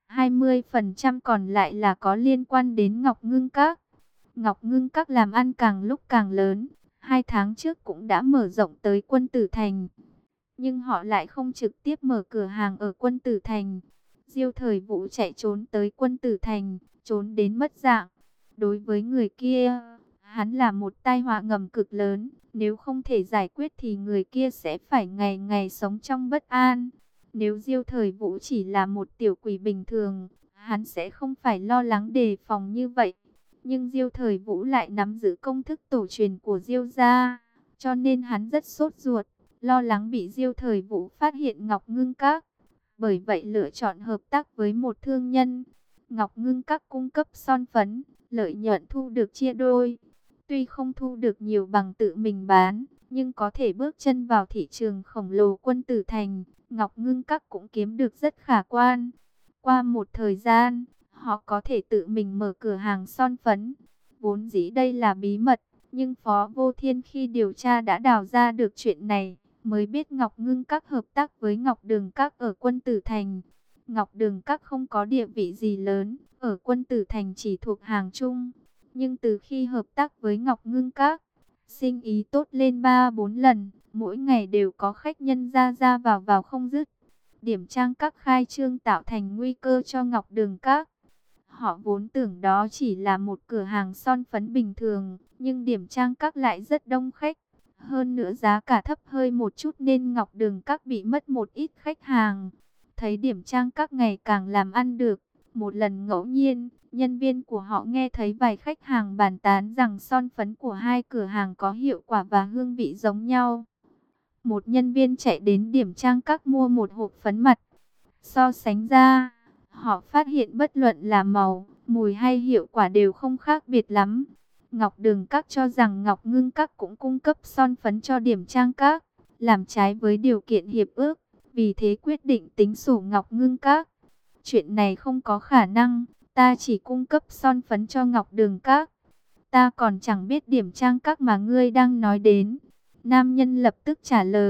20% còn lại là có liên quan đến Ngọc Ngưng Các. Ngọc Ngưng Các làm ăn càng lúc càng lớn, 2 tháng trước cũng đã mở rộng tới Quân Tử Thành. Nhưng họ lại không trực tiếp mở cửa hàng ở Quân Tử Thành. Diêu Thời Vũ chạy trốn tới Quân Tử Thành, trốn đến mất dạng. Đối với người kia, hắn là một tai họa ngầm cực lớn. Nếu không thể giải quyết thì người kia sẽ phải ngày ngày sống trong bất an. Nếu Diêu Thời Vũ chỉ là một tiểu quỷ bình thường, hắn sẽ không phải lo lắng đề phòng như vậy. Nhưng Diêu Thời Vũ lại nắm giữ công thức tổ truyền của Diêu gia, cho nên hắn rất sốt ruột, lo lắng bị Diêu Thời Vũ phát hiện Ngọc Ngưng Các. Bởi vậy lựa chọn hợp tác với một thương nhân. Ngọc Ngưng Các cung cấp son phấn, lợi nhuận thu được chia đôi. Tuy không thu được nhiều bằng tự mình bán, nhưng có thể bước chân vào thị trường khổng lồ Quân Tử Thành, Ngọc Ngưng Các cũng kiếm được rất khả quan. Qua một thời gian, họ có thể tự mình mở cửa hàng son phấn. Vốn dĩ đây là bí mật, nhưng Phó Vô Thiên khi điều tra đã đào ra được chuyện này, mới biết Ngọc Ngưng Các hợp tác với Ngọc Đường Các ở Quân Tử Thành. Ngọc Đường Các không có địa vị gì lớn, ở Quân Tử Thành chỉ thuộc hàng chung. Nhưng từ khi hợp tác với Ngọc Ngưng Các, sinh ý tốt lên 3-4 lần, mỗi ngày đều có khách nhân ra ra vào không dứt. Điểm trang các khai trương tạo thành nguy cơ cho Ngọc Đường Các. Họ vốn tưởng đó chỉ là một cửa hàng son phấn bình thường, nhưng điểm trang các lại rất đông khách. Hơn nữa giá cả thấp hơi một chút nên Ngọc Đường Các bị mất một ít khách hàng. Thấy điểm trang các ngày càng làm ăn được, một lần ngẫu nhiên, nhân viên của họ nghe thấy vài khách hàng bàn tán rằng son phấn của hai cửa hàng có hiệu quả và hương vị giống nhau. Một nhân viên chạy đến điểm trang các mua một hộp phấn mặt. So sánh ra, họ phát hiện bất luận là màu, mùi hay hiệu quả đều không khác biệt lắm. Ngọc Đường Các cho rằng Ngọc Ngưng Các cũng cung cấp son phấn cho điểm trang các, làm trái với điều kiện hiệp ước, vì thế quyết định tính sổ Ngọc Ngưng Các. Chuyện này không có khả năng, ta chỉ cung cấp son phấn cho Ngọc Đường Các. Ta còn chẳng biết điểm trang các mà ngươi đang nói đến. Nam nhân lập tức trả lời,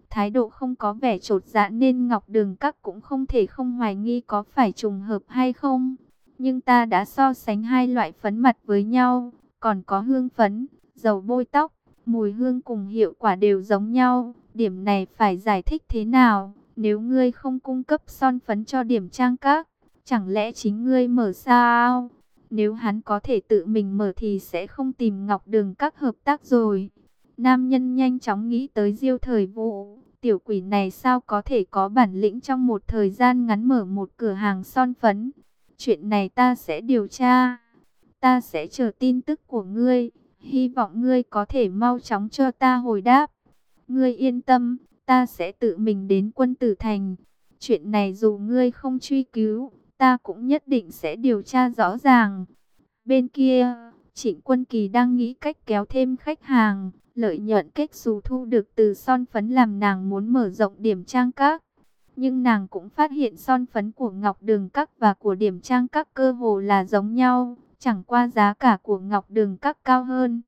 thái độ không có vẻ chột dạ nên Ngọc Đường Các cũng không thể không hoài nghi có phải trùng hợp hay không. Nhưng ta đã so sánh hai loại phấn mặt với nhau, còn có hương phấn, dầu bôi tóc, mùi hương cùng hiệu quả đều giống nhau. Điểm này phải giải thích thế nào? Nếu ngươi không cung cấp son phấn cho Điểm Trang Các, chẳng lẽ chính ngươi mở sao? Nếu hắn có thể tự mình mở thì sẽ không tìm Ngọc Đường Các hợp tác rồi. Nam nhân nhanh chóng nghĩ tới Diêu Thời Vũ. Tiểu quỷ này sao có thể có bản lĩnh trong một thời gian ngắn mở một cửa hàng son phấn? Chuyện này ta sẽ điều tra. Ta sẽ chờ tin tức của ngươi. Hy vọng ngươi có thể mau chóng cho ta hồi đáp. Ngươi yên tâm, ta sẽ tự mình đến Quân Tử Thành. Chuyện này dù ngươi không truy cứu, ta cũng nhất định sẽ điều tra rõ ràng. Bên kia, Trịnh Quân Kỳ đang nghĩ cách kéo thêm khách hàng. Lợi nhuận kết xù thu được từ son phấn làm nàng muốn mở rộng Điểm Trang Các. Nhưng nàng cũng phát hiện son phấn của Ngọc Đường Các và của Điểm Trang Các cơ hồ là giống nhau. Chẳng qua giá cả của Ngọc Đường Các cao hơn.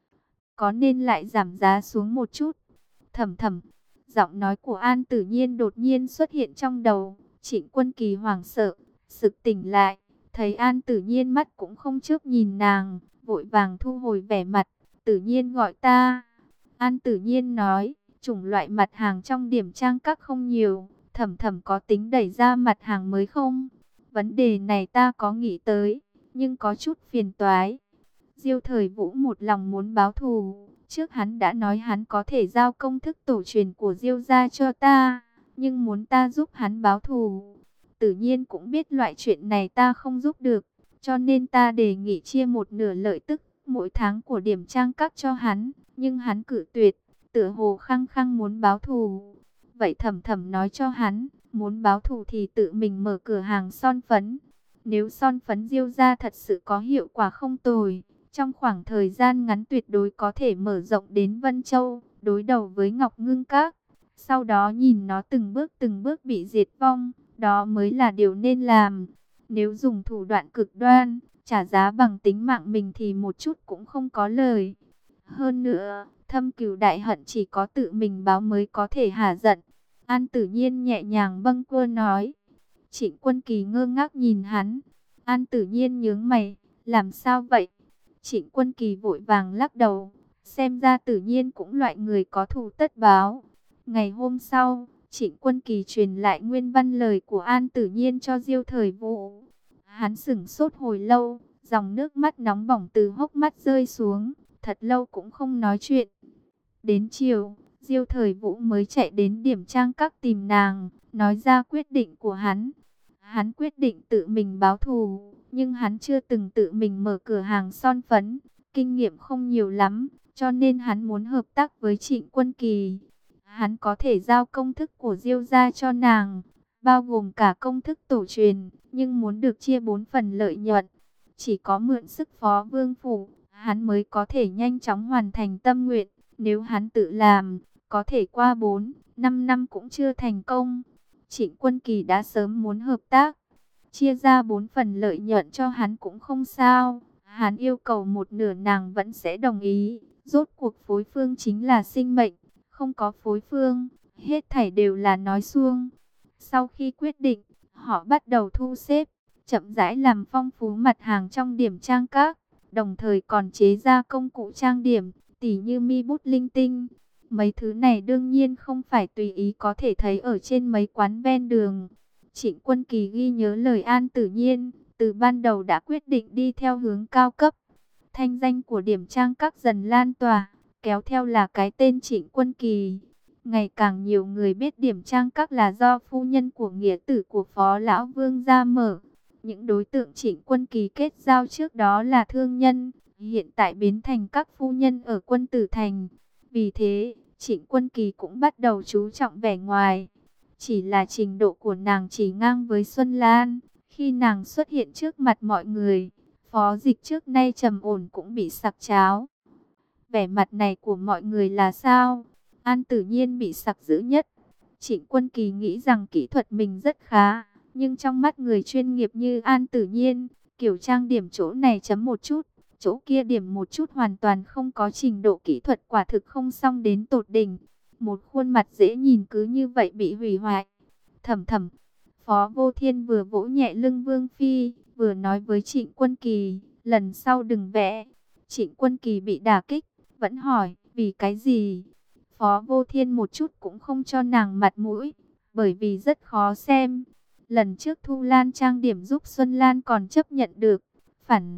Có nên lại giảm giá xuống một chút? Thầm thầm, giọng nói của An Tử Nhiên đột nhiên xuất hiện trong đầu. Trịnh Quân Kỳ hoảng sợ, sực tỉnh lại. Thấy An Tử Nhiên mắt cũng không chớp nhìn nàng, vội vàng thu hồi vẻ mặt. Tử Nhiên gọi ta. An Tử Nhiên nói, chủng loại mặt hàng trong Điểm Trang Các không nhiều. Thầm thầm có tính đẩy ra mặt hàng mới không? Vấn đề này ta có nghĩ tới, nhưng có chút phiền toái. Diêu Thời Vũ một lòng muốn báo thù. Trước hắn đã nói hắn có thể giao công thức tổ truyền của Diêu gia cho ta, nhưng muốn ta giúp hắn báo thù. Tự nhiên cũng biết loại chuyện này ta không giúp được, cho nên ta đề nghị chia một nửa lợi tức mỗi tháng của Điểm Trang Các cho hắn, nhưng hắn cự tuyệt, tựa hồ khăng khăng muốn báo thù. Vậy Thầm Thầm nói cho hắn, muốn báo thù thì tự mình mở cửa hàng son phấn. Nếu son phấn Diêu gia thật sự có hiệu quả không tồi, trong khoảng thời gian ngắn tuyệt đối có thể mở rộng đến Vân Châu, đối đầu với Ngọc Ngưng Các. Sau đó nhìn nó từng bước bị diệt vong, đó mới là điều nên làm. Nếu dùng thủ đoạn cực đoan, trả giá bằng tính mạng mình thì một chút cũng không có lời. Hơn nữa, thâm cừu đại hận chỉ có tự mình báo mới có thể hả giận. An Tử Nhiên nhẹ nhàng bâng quơ nói. Trịnh Quân Kỳ ngơ ngác nhìn hắn. An Tử Nhiên nhướng mày, làm sao vậy? Trịnh Quân Kỳ vội vàng lắc đầu, xem ra Tử Nhiên cũng loại người có thù tất báo. Ngày hôm sau, Trịnh Quân Kỳ truyền lại nguyên văn lời của An Tử Nhiên cho Diêu Thời Vũ. Hắn sững sốt hồi lâu, dòng nước mắt nóng bỏng từ hốc mắt rơi xuống, thật lâu cũng không nói chuyện. Đến chiều, Diêu Thời Vũ mới chạy đến Điểm Trang Các tìm nàng, nói ra quyết định của hắn. Hắn quyết định tự mình báo thù, nhưng hắn chưa từng tự mình mở cửa hàng son phấn, kinh nghiệm không nhiều lắm, cho nên hắn muốn hợp tác với Trịnh Quân Kỳ. Hắn có thể giao công thức của Diêu gia cho nàng, bao gồm cả công thức tổ truyền, nhưng muốn được chia 4 phần lợi nhuận. Chỉ có mượn sức Phó Vương Phủ, hắn mới có thể nhanh chóng hoàn thành tâm nguyện. Nếu hắn tự làm, có thể qua 4-5 năm cũng chưa thành công. Trịnh Quân Kỳ đã sớm muốn hợp tác, chia ra 4 phần lợi nhuận cho hắn cũng không sao. Hắn yêu cầu một nửa nàng vẫn sẽ đồng ý. Rốt cuộc phối phương chính là sinh mệnh, không có phối phương, hết thảy đều là nói suông. Sau khi quyết định, họ bắt đầu thu xếp, chậm rãi làm phong phú mặt hàng trong Điểm Trang Các, đồng thời còn chế ra công cụ trang điểm, tỉ như mi bút linh tinh. Mấy thứ này đương nhiên không phải tùy ý có thể thấy ở trên mấy quán ven đường. Trịnh Quân Kỳ ghi nhớ lời An Tử Nhiên, từ ban đầu đã quyết định đi theo hướng cao cấp. Thanh danh của Điểm Trang Các dần lan tỏa, kéo theo là cái tên Trịnh Quân Kỳ. Ngày càng nhiều người biết Điểm Trang Các là do phu nhân của nghĩa tử của Phó Lão Vương gia mở. Những đối tượng Trịnh Quân Kỳ kết giao trước đó là thương nhân, hiện tại biến thành các phu nhân ở Quân Tử Thành. Vì thế, Trịnh Quân Kỳ cũng bắt đầu chú trọng vẻ ngoài. Chỉ là trình độ của nàng chỉ ngang với Xuân Lan. Khi nàng xuất hiện trước mặt mọi người, Phó Dịch trước nay trầm ổn cũng bị sặc cháo. Vẻ mặt này của mọi người là sao? An Tử Nhiên bị sặc dữ nhất. Trịnh Quân Kỳ nghĩ rằng kỹ thuật mình rất khá, nhưng trong mắt người chuyên nghiệp như An Tử Nhiên, kiểu trang điểm chỗ này chấm một chút, chỗ kia điểm một chút hoàn toàn không có trình độ kỹ thuật, quả thực không xong đến tột đỉnh. Một khuôn mặt dễ nhìn cứ như vậy bị hủy hoại. Thầm thầm, Phó Vô Thiên vừa vỗ nhẹ lưng Vương Phi, vừa nói với Trịnh Quân Kỳ, lần sau đừng vẽ. Trịnh Quân Kỳ bị đả kích, vẫn hỏi, vì cái gì? Phó Vô Thiên một chút cũng không cho nàng mặt mũi, bởi vì rất khó xem. Lần trước Thu Lan trang điểm giúp Xuân Lan còn chấp nhận được, phản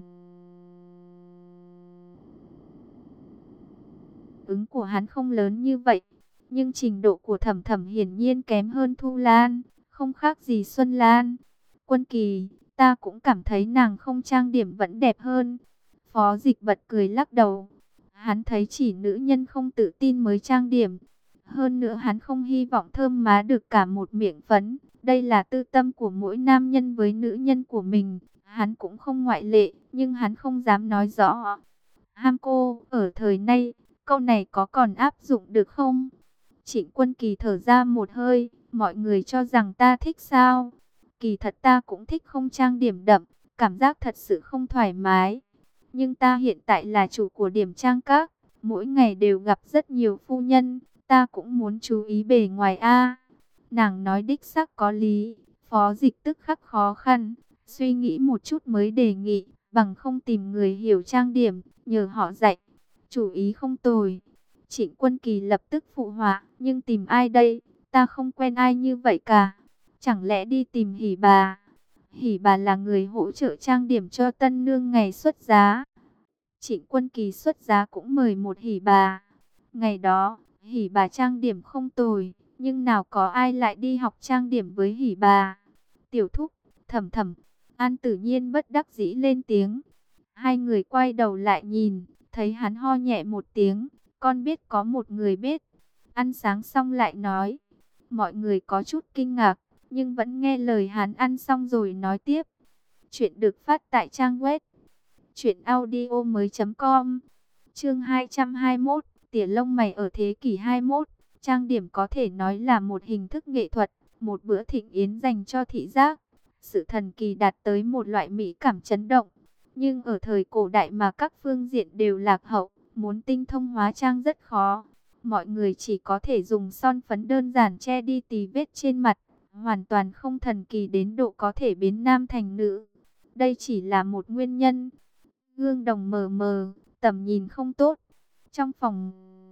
ứng của hắn không lớn như vậy. Nhưng trình độ của Thẩm Thẩm hiển nhiên kém hơn Thu Lan, không khác gì Xuân Lan. Quân Kỳ, ta cũng cảm thấy nàng không trang điểm vẫn đẹp hơn. Phó Dịch Bật cười lắc đầu. Hắn thấy chỉ nữ nhân không tự tin mới trang điểm. Hơn nữa hắn không hy vọng thơm má được cả một miệng phấn. Đây là tư tâm của mỗi nam nhân với nữ nhân của mình. Hắn cũng không ngoại lệ, nhưng hắn không dám nói rõ. Ham cô, ở thời nay, câu này có còn áp dụng được không? Trịnh Quân Kỳ thở ra một hơi, mọi người cho rằng ta thích sao? Kỳ thật ta cũng thích không trang điểm đậm, cảm giác thật sự không thoải mái. Nhưng ta hiện tại là chủ của điểm trang các, mỗi ngày đều gặp rất nhiều phu nhân, ta cũng muốn chú ý bề ngoài a. Nàng nói đích xác có lý, Phó Dịch tức khắc khó khăn, suy nghĩ một chút mới đề nghị, bằng không tìm người hiểu trang điểm, nhờ họ dạy. Chủ ý không tồi. Trịnh Quân Kỳ lập tức phụ họa, nhưng tìm ai đây? Ta không quen ai như vậy cả. Chẳng lẽ đi tìm Hỉ bà? Hỉ bà là người hỗ trợ trang điểm cho tân nương ngày xuất giá. Trịnh Quân Kỳ xuất giá cũng mời một Hỉ bà. Ngày đó, Hỉ bà trang điểm không tồi, nhưng nào có ai lại đi học trang điểm với Hỉ bà. Tiểu Thúc, Thẩm Thẩm, An Tử Nhiên bất đắc dĩ lên tiếng. Hai người quay đầu lại nhìn, thấy hắn ho nhẹ một tiếng, con biết có một người biết. Ăn sáng xong lại nói, mọi người có chút kinh ngạc, nhưng vẫn nghe lời hắn ăn xong rồi nói tiếp. Chuyện được phát tại trang web truyệnaudiomoi.com. Chương 221, tỉa lông mày ở thế kỷ 21. Trang điểm có thể nói là một hình thức nghệ thuật, một bữa thịnh yến dành cho thị giác. Sự thần kỳ đạt tới một loại mỹ cảm chấn động. Nhưng ở thời cổ đại mà các phương diện đều lạc hậu, muốn tinh thông hóa trang rất khó. Mọi người chỉ có thể dùng son phấn đơn giản che đi tì vết trên mặt, hoàn toàn không thần kỳ đến độ có thể biến nam thành nữ. Đây chỉ là một nguyên nhân. Gương đồng mờ mờ, tầm nhìn không tốt. Trong phòng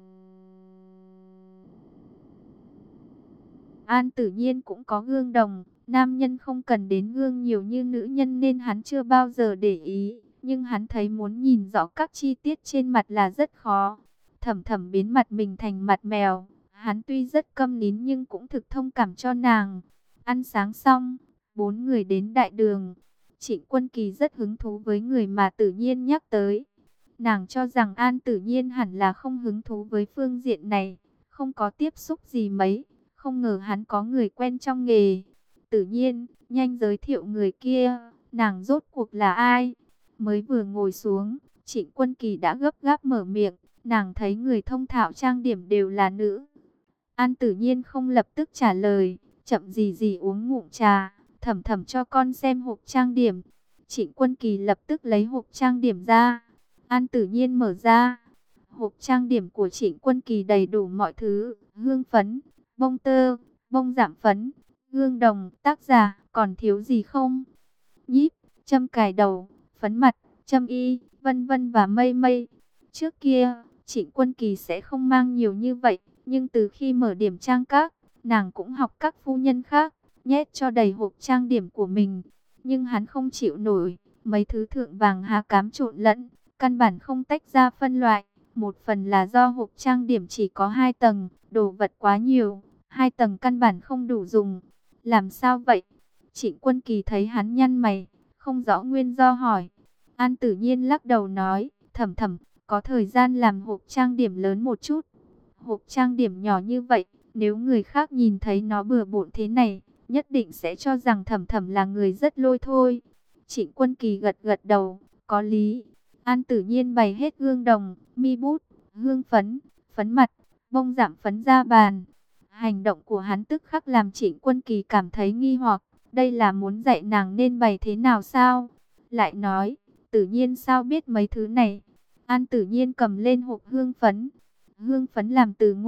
An Tử Nhiên cũng có gương đồng. Nam nhân không cần đến gương nhiều như nữ nhân nên hắn chưa bao giờ để ý. Nhưng hắn thấy muốn nhìn rõ các chi tiết trên mặt là rất khó. Thẩm Thẩm biến mặt mình thành mặt mèo. Hắn tuy rất câm nín nhưng cũng thực thông cảm cho nàng. Ăn sáng xong, bốn người đến đại đường. Trịnh Quân Kỳ rất hứng thú với người mà Tử Nhiên nhắc tới. Nàng cho rằng An Tử Nhiên hẳn là không hứng thú với phương diện này, không có tiếp xúc gì mấy. Không ngờ hắn có người quen trong nghề. Tử Nhiên, nhanh giới thiệu người kia, nàng rốt cuộc là ai? Mới vừa ngồi xuống, Trịnh Quân Kỳ đã gấp gáp mở miệng, nàng thấy người thông thạo trang điểm đều là nữ. An Tử Nhiên không lập tức trả lời, chậm gì gì uống ngụm trà, Thẩm Thẩm cho con xem hộp trang điểm. Trịnh Quân Kỳ lập tức lấy hộp trang điểm ra. An Tử Nhiên mở ra. Hộp trang điểm của Trịnh Quân Kỳ đầy đủ mọi thứ, hương phấn, bông tơ, bông giảm phấn, gương đồng, tác giả, còn thiếu gì không? Nhíp, châm cài đầu, phấn mặt, châm y, vân vân và mây mây. Trước kia, Trịnh Quân Kỳ sẽ không mang nhiều như vậy, nhưng từ khi mở điểm trang các, nàng cũng học các phu nhân khác, nhét cho đầy hộp trang điểm của mình. Nhưng hắn không chịu nổi, mấy thứ thượng vàng hạ cám trộn lẫn, căn bản không tách ra phân loại. Một phần là do hộp trang điểm chỉ có 2 tầng, đồ vật quá nhiều, 2 tầng căn bản không đủ dùng. Làm sao vậy? Trịnh Quân Kỳ thấy hắn nhăn mày, không rõ nguyên do hỏi. An Tử Nhiên lắc đầu nói, Thẩm Thẩm, có thời gian làm hộp trang điểm lớn một chút. Hộp trang điểm nhỏ như vậy, nếu người khác nhìn thấy nó bừa bộn thế này, nhất định sẽ cho rằng Thẩm Thẩm là người rất lôi thôi. Trịnh Quân Kỳ gật gật đầu, có lý. An Tử Nhiên bày hết gương đồng, mi bút, hương phấn, phấn mặt, bông giảm phấn ra bàn. Hành động của hắn tức khắc làm Trịnh Quân Kỳ cảm thấy nghi hoặc, đây là muốn dạy nàng nên bày thế nào sao? Lại nói, Tử Nhiên sao biết mấy thứ này? An Tử Nhiên cầm lên hộp hương phấn. Hương phấn làm từ ngô,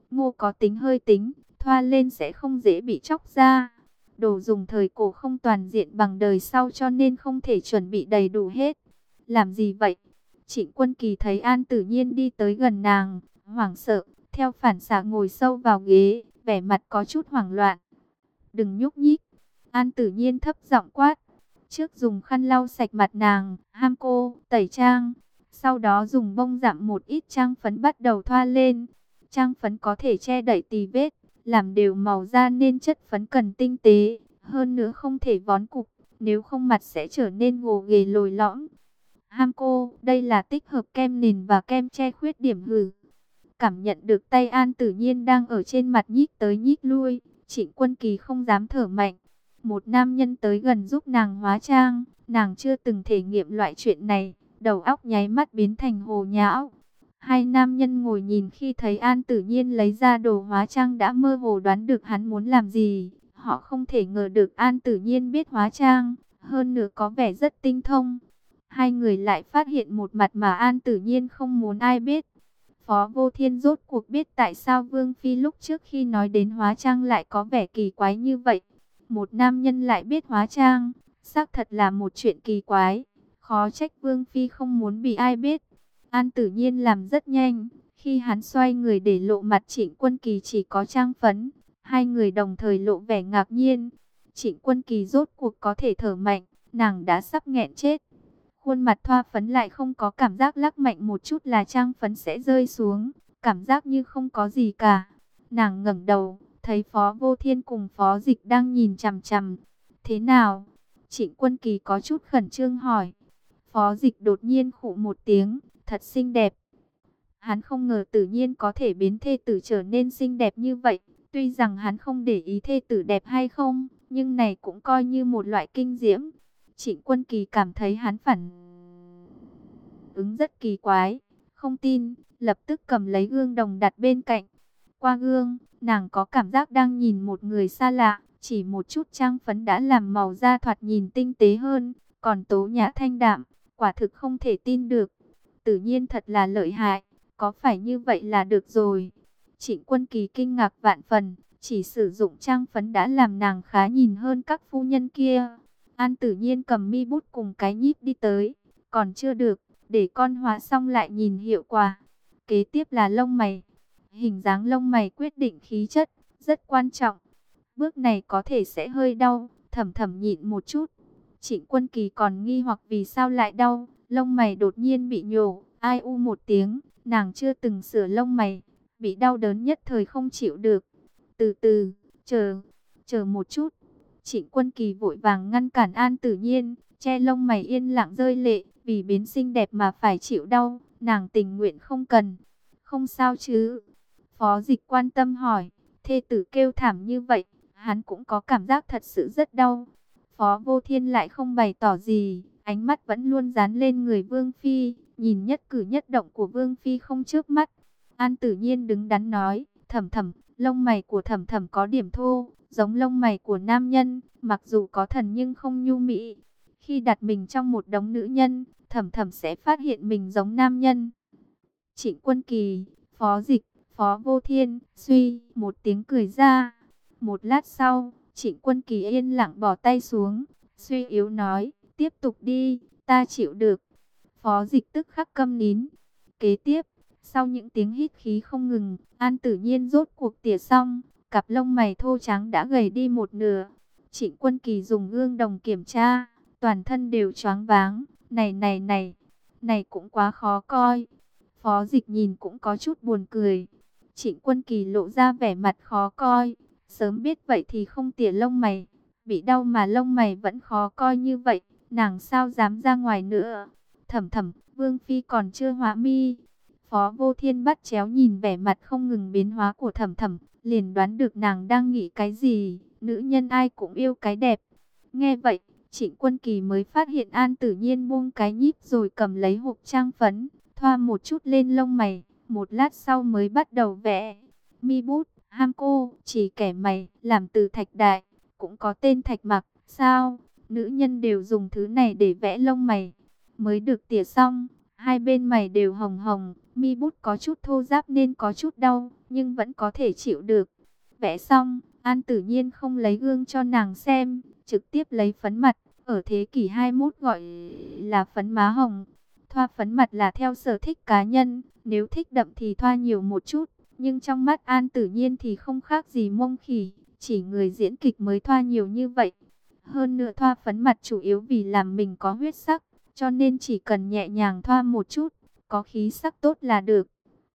Ngô có tính hơi tính, thoa lên sẽ không dễ bị chóc ra. Đồ dùng thời cổ không toàn diện bằng đời sau cho nên không thể chuẩn bị đầy đủ hết. Làm gì vậy? Trịnh Quân Kỳ thấy An Tử Nhiên đi tới gần nàng, hoảng sợ, theo phản xạ ngồi sâu vào ghế, vẻ mặt có chút hoảng loạn. Đừng nhúc nhích. An Tử Nhiên thấp giọng quát. Trước dùng khăn lau sạch mặt nàng, ham cô, tẩy trang. Sau đó dùng bông dặm một ít trang phấn bắt đầu thoa lên. Trang phấn có thể che đậy tì vết, làm đều màu da nên chất phấn cần tinh tế. Hơn nữa không thể vón cục, nếu không mặt sẽ trở nên gồ ghề lồi lõm. Ham cô, đây là tích hợp kem nền và kem che khuyết điểm hử. Cảm nhận được tay An Tử Nhiên đang ở trên mặt nhích tới nhích lui, Trịnh Quân Kỳ không dám thở mạnh. Một nam nhân tới gần giúp nàng hóa trang, nàng chưa từng thể nghiệm loại chuyện này, đầu óc nháy mắt biến thành hồ nhão. Hai nam nhân ngồi nhìn khi thấy An Tử Nhiên lấy ra đồ hóa trang đã mơ hồ đoán được hắn muốn làm gì. Họ không thể ngờ được An Tử Nhiên biết hóa trang, hơn nữa có vẻ rất tinh thông. Hai người lại phát hiện một mặt mà An Tử Nhiên không muốn ai biết. Phó Vô Thiên rốt cuộc biết tại sao Vương Phi lúc trước khi nói đến hóa trang lại có vẻ kỳ quái như vậy. Một nam nhân lại biết hóa trang, xác thật là một chuyện kỳ quái. Khó trách Vương Phi không muốn bị ai biết. An Tử Nhiên làm rất nhanh. Khi hắn xoay người để lộ mặt Trịnh Quân Kỳ chỉ có trang phấn. Hai người đồng thời lộ vẻ ngạc nhiên. Trịnh Quân Kỳ rốt cuộc có thể thở mạnh, nàng đã sắp nghẹn chết. Khuôn mặt thoa phấn lại không có cảm giác lắc mạnh một chút là trang phấn sẽ rơi xuống. Cảm giác như không có gì cả. Nàng ngẩng đầu, thấy Phó Vô Thiên cùng Phó Dịch đang nhìn chằm chằm. Thế nào? Trịnh Quân Kỳ có chút khẩn trương hỏi. Phó Dịch đột nhiên khụ một tiếng, thật xinh đẹp. Hắn không ngờ tự nhiên có thể biến thê tử trở nên xinh đẹp như vậy. Tuy rằng hắn không để ý thê tử đẹp hay không, nhưng này cũng coi như một loại kinh diễm. Trịnh Quân Kỳ cảm thấy hắn phản ứng rất kỳ quái. Không tin, lập tức cầm lấy gương đồng đặt bên cạnh. Qua gương, nàng có cảm giác đang nhìn một người xa lạ. Chỉ một chút trang phấn đã làm màu da thoạt nhìn tinh tế hơn. Còn tố nhã thanh đạm, quả thực không thể tin được. Tự nhiên thật là lợi hại. Có phải như vậy là được rồi. Trịnh Quân Kỳ kinh ngạc vạn phần. Chỉ sử dụng trang phấn đã làm nàng khá nhìn hơn các phu nhân kia. An Tử Nhiên cầm mi bút cùng cái nhíp đi tới. Còn chưa được, để con hóa xong lại nhìn hiệu quả. Kế tiếp là lông mày. Hình dáng lông mày quyết định khí chất, rất quan trọng. Bước này có thể sẽ hơi đau, Thầm Thầm nhịn một chút. Trịnh Quân Kỳ còn nghi hoặc vì sao lại đau. Lông mày đột nhiên bị nhổ, ai u một tiếng. Nàng chưa từng sửa lông mày, bị đau đớn nhất thời không chịu được. Từ từ, chờ một chút. Trịnh Quân Kỳ vội vàng ngăn cản An Tử Nhiên, che lông mày yên lặng rơi lệ, vì biến xinh đẹp mà phải chịu đau, nàng tình nguyện không cần. Không sao chứ? Phó Dịch quan tâm hỏi, thê tử kêu thảm như vậy, hắn cũng có cảm giác thật sự rất đau. Phó Vô Thiên lại không bày tỏ gì, ánh mắt vẫn luôn dán lên người Vương Phi, nhìn nhất cử nhất động của Vương Phi không chớp mắt. An Tử Nhiên đứng đắn nói, Thầm Thầm, lông mày của Thầm Thầm có điểm thô, giống lông mày của nam nhân, mặc dù có thần nhưng không nhu mỹ. Khi đặt mình trong một đống nữ nhân, Thầm Thầm sẽ phát hiện mình giống nam nhân. Trịnh Quân Kỳ, Phó Dịch, Phó Vô Thiên, suy, một tiếng cười ra. Một lát sau, Trịnh Quân Kỳ yên lặng bỏ tay xuống, suy yếu nói, tiếp tục đi, ta chịu được. Phó Dịch tức khắc câm nín. Kế tiếp, sau những tiếng hít khí không ngừng, An Tử Nhiên rốt cuộc tỉa xong, cặp lông mày thô trắng đã gầy đi một nửa. Trịnh Quân Kỳ dùng gương đồng kiểm tra, toàn thân đều choáng váng, này cũng quá khó coi. Phó Dịch nhìn cũng có chút buồn cười. Trịnh Quân Kỳ lộ ra vẻ mặt khó coi, sớm biết vậy thì không tỉa lông mày, bị đau mà lông mày vẫn khó coi như vậy, nàng sao dám ra ngoài nữa. Thầm Thầm, Vương Phi còn chưa hóa mi. Phó Vô Thiên bắt chéo nhìn vẻ mặt không ngừng biến hóa của Thầm Thầm, liền đoán được nàng đang nghĩ cái gì. Nữ nhân ai cũng yêu cái đẹp. Nghe vậy, Trịnh Quân Kỳ mới phát hiện An Tử Nhiên buông cái nhíp rồi cầm lấy hộp trang phấn, thoa một chút lên lông mày. Một lát sau mới bắt đầu vẽ. Mi bút, ham cô, chỉ kẻ mày, làm từ thạch đại, cũng có tên thạch mặc. Sao? Nữ nhân đều dùng thứ này để vẽ lông mày. Mới được tỉa xong, Hai bên mày đều hồng hồng, mi bút có chút thô ráp nên có chút đau, nhưng vẫn có thể chịu được. Vẽ xong, An Tử Nhiên không lấy gương cho nàng xem, trực tiếp lấy phấn mặt, ở thế kỷ 21 gọi là phấn má hồng. Thoa phấn mặt là theo sở thích cá nhân, nếu thích đậm thì thoa nhiều một chút, nhưng trong mắt An Tử Nhiên thì không khác gì mông khỉ, chỉ người diễn kịch mới thoa nhiều như vậy. Hơn nữa thoa phấn mặt chủ yếu vì làm mình có huyết sắc, cho nên chỉ cần nhẹ nhàng thoa một chút, có khí sắc tốt là được.